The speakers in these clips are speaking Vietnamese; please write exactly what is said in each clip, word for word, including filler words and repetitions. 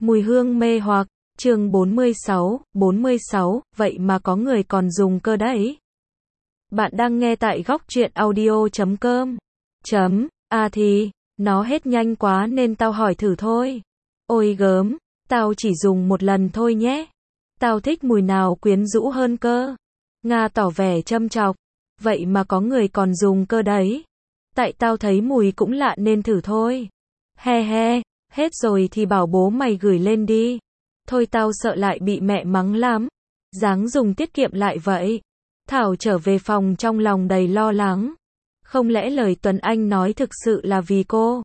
Mùi hương mê hoặc, chương bốn mươi sáu, bốn mươi sáu, vậy mà có người còn dùng cơ đấy. Bạn đang nghe tại góc truyện audio chấm com. Chấm, à thì, nó hết nhanh quá nên tao hỏi thử thôi. Ôi gớm, tao chỉ dùng một lần thôi nhé. Tao thích mùi nào quyến rũ hơn cơ. Nga tỏ vẻ châm chọc. Vậy mà có người còn dùng cơ đấy. Tại tao thấy mùi cũng lạ nên thử thôi. He he, hết rồi thì bảo bố mày gửi lên đi. Thôi tao sợ lại bị mẹ mắng lắm. Dáng dùng tiết kiệm lại vậy. Thảo trở về phòng trong lòng đầy lo lắng. Không lẽ lời Tuấn Anh nói thực sự là vì cô?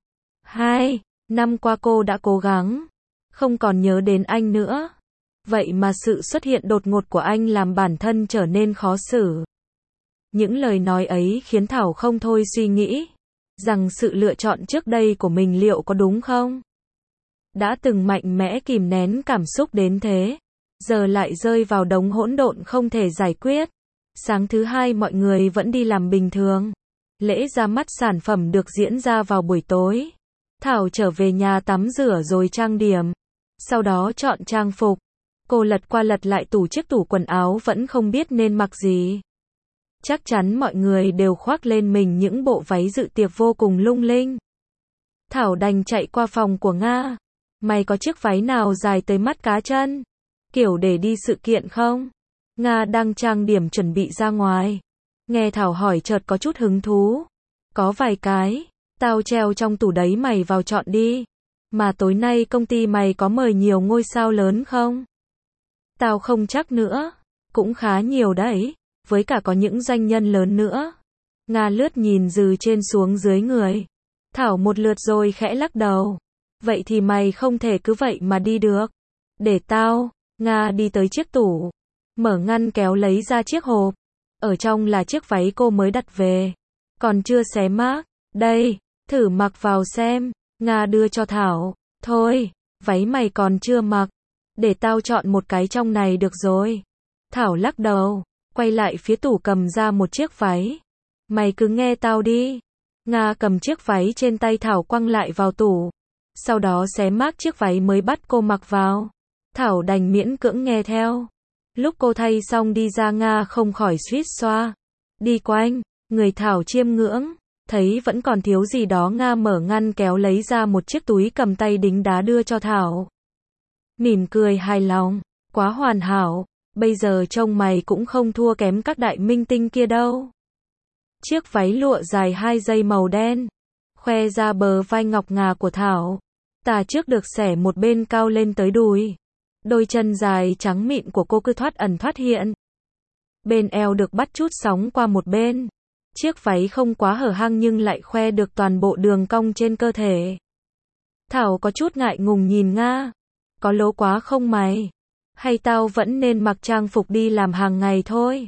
Hai năm qua cô đã cố gắng. Không còn nhớ đến anh nữa. Vậy mà sự xuất hiện đột ngột của anh làm bản thân trở nên khó xử. Những lời nói ấy khiến Thảo không thôi suy nghĩ. Rằng sự lựa chọn trước đây của mình liệu có đúng không? Đã từng mạnh mẽ kìm nén cảm xúc đến thế. Giờ lại rơi vào đống hỗn độn không thể giải quyết. Sáng thứ hai mọi người vẫn đi làm bình thường. Lễ ra mắt sản phẩm được diễn ra vào buổi tối. Thảo trở về nhà tắm rửa rồi trang điểm. Sau đó chọn trang phục. Cô lật qua lật lại tủ chiếc tủ quần áo vẫn không biết nên mặc gì. Chắc chắn mọi người đều khoác lên mình những bộ váy dự tiệc vô cùng lung linh. Thảo đành chạy qua phòng của Nga. Mày có chiếc váy nào dài tới mắt cá chân? Kiểu để đi sự kiện không? Nga đang trang điểm chuẩn bị ra ngoài. Nghe Thảo hỏi chợt có chút hứng thú. Có vài cái. Tao treo trong tủ đấy mày vào chọn đi. Mà tối nay công ty mày có mời nhiều ngôi sao lớn không? Tao không chắc nữa. Cũng khá nhiều đấy. Với cả có những doanh nhân lớn nữa. Nga lướt nhìn từ trên xuống dưới người. Thảo một lượt rồi khẽ lắc đầu. Vậy thì mày không thể cứ vậy mà đi được. Để tao. Nga đi tới chiếc tủ. Mở ngăn kéo lấy ra chiếc hộp. Ở trong là chiếc váy cô mới đặt về. Còn chưa xé mác. Đây, thử mặc vào xem. Nga đưa cho Thảo. Thôi, váy mày còn chưa mặc. Để tao chọn một cái trong này được rồi. Thảo lắc đầu. Quay lại phía tủ cầm ra một chiếc váy. Mày cứ nghe tao đi. Nga cầm chiếc váy trên tay Thảo quăng lại vào tủ. Sau đó xé mác chiếc váy mới bắt cô mặc vào. Thảo đành miễn cưỡng nghe theo. Lúc cô thay xong đi ra Nga không khỏi suýt xoa. Đi quanh, người Thảo chiêm ngưỡng. Thấy vẫn còn thiếu gì đó Nga mở ngăn kéo lấy ra một chiếc túi cầm tay đính đá đưa cho Thảo. Mỉm cười hài lòng. Quá hoàn hảo. Bây giờ trông mày cũng không thua kém các đại minh tinh kia đâu. Chiếc váy lụa dài hai dây màu đen. Khoe ra bờ vai ngọc ngà của Thảo. Tà trước được xẻ một bên cao lên tới đùi. Đôi chân dài trắng mịn của cô cứ thoát ẩn thoát hiện. Bên eo được bắt chút sóng qua một bên. Chiếc váy không quá hở hang nhưng lại khoe được toàn bộ đường cong trên cơ thể. Thảo có chút ngại ngùng nhìn Nga. Có lố quá không mày? Hay tao vẫn nên mặc trang phục đi làm hàng ngày thôi?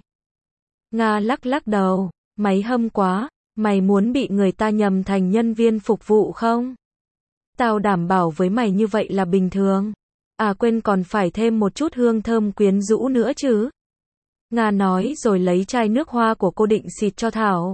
Nga lắc lắc đầu. Máy hâm quá. Mày muốn bị người ta nhầm thành nhân viên phục vụ không? Tao đảm bảo với mày như vậy là bình thường. À quên còn phải thêm một chút hương thơm quyến rũ nữa chứ. Nga nói rồi lấy chai nước hoa của cô định xịt cho Thảo.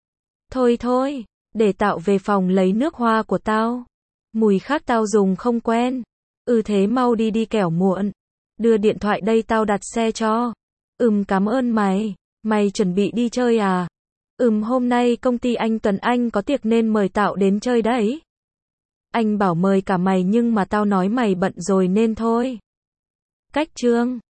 Thôi thôi, để tạo về phòng lấy nước hoa của tao. Mùi khác tao dùng không quen. Ừ thế mau đi đi kẻo muộn. Đưa điện thoại đây tao đặt xe cho. Ừm cảm ơn mày. Mày chuẩn bị đi chơi à? Ừm hôm nay công ty anh Tuấn Anh có tiệc nên mời Tạo đến chơi đấy. Anh bảo mời cả mày nhưng mà tao nói mày bận rồi nên thôi. Cách chương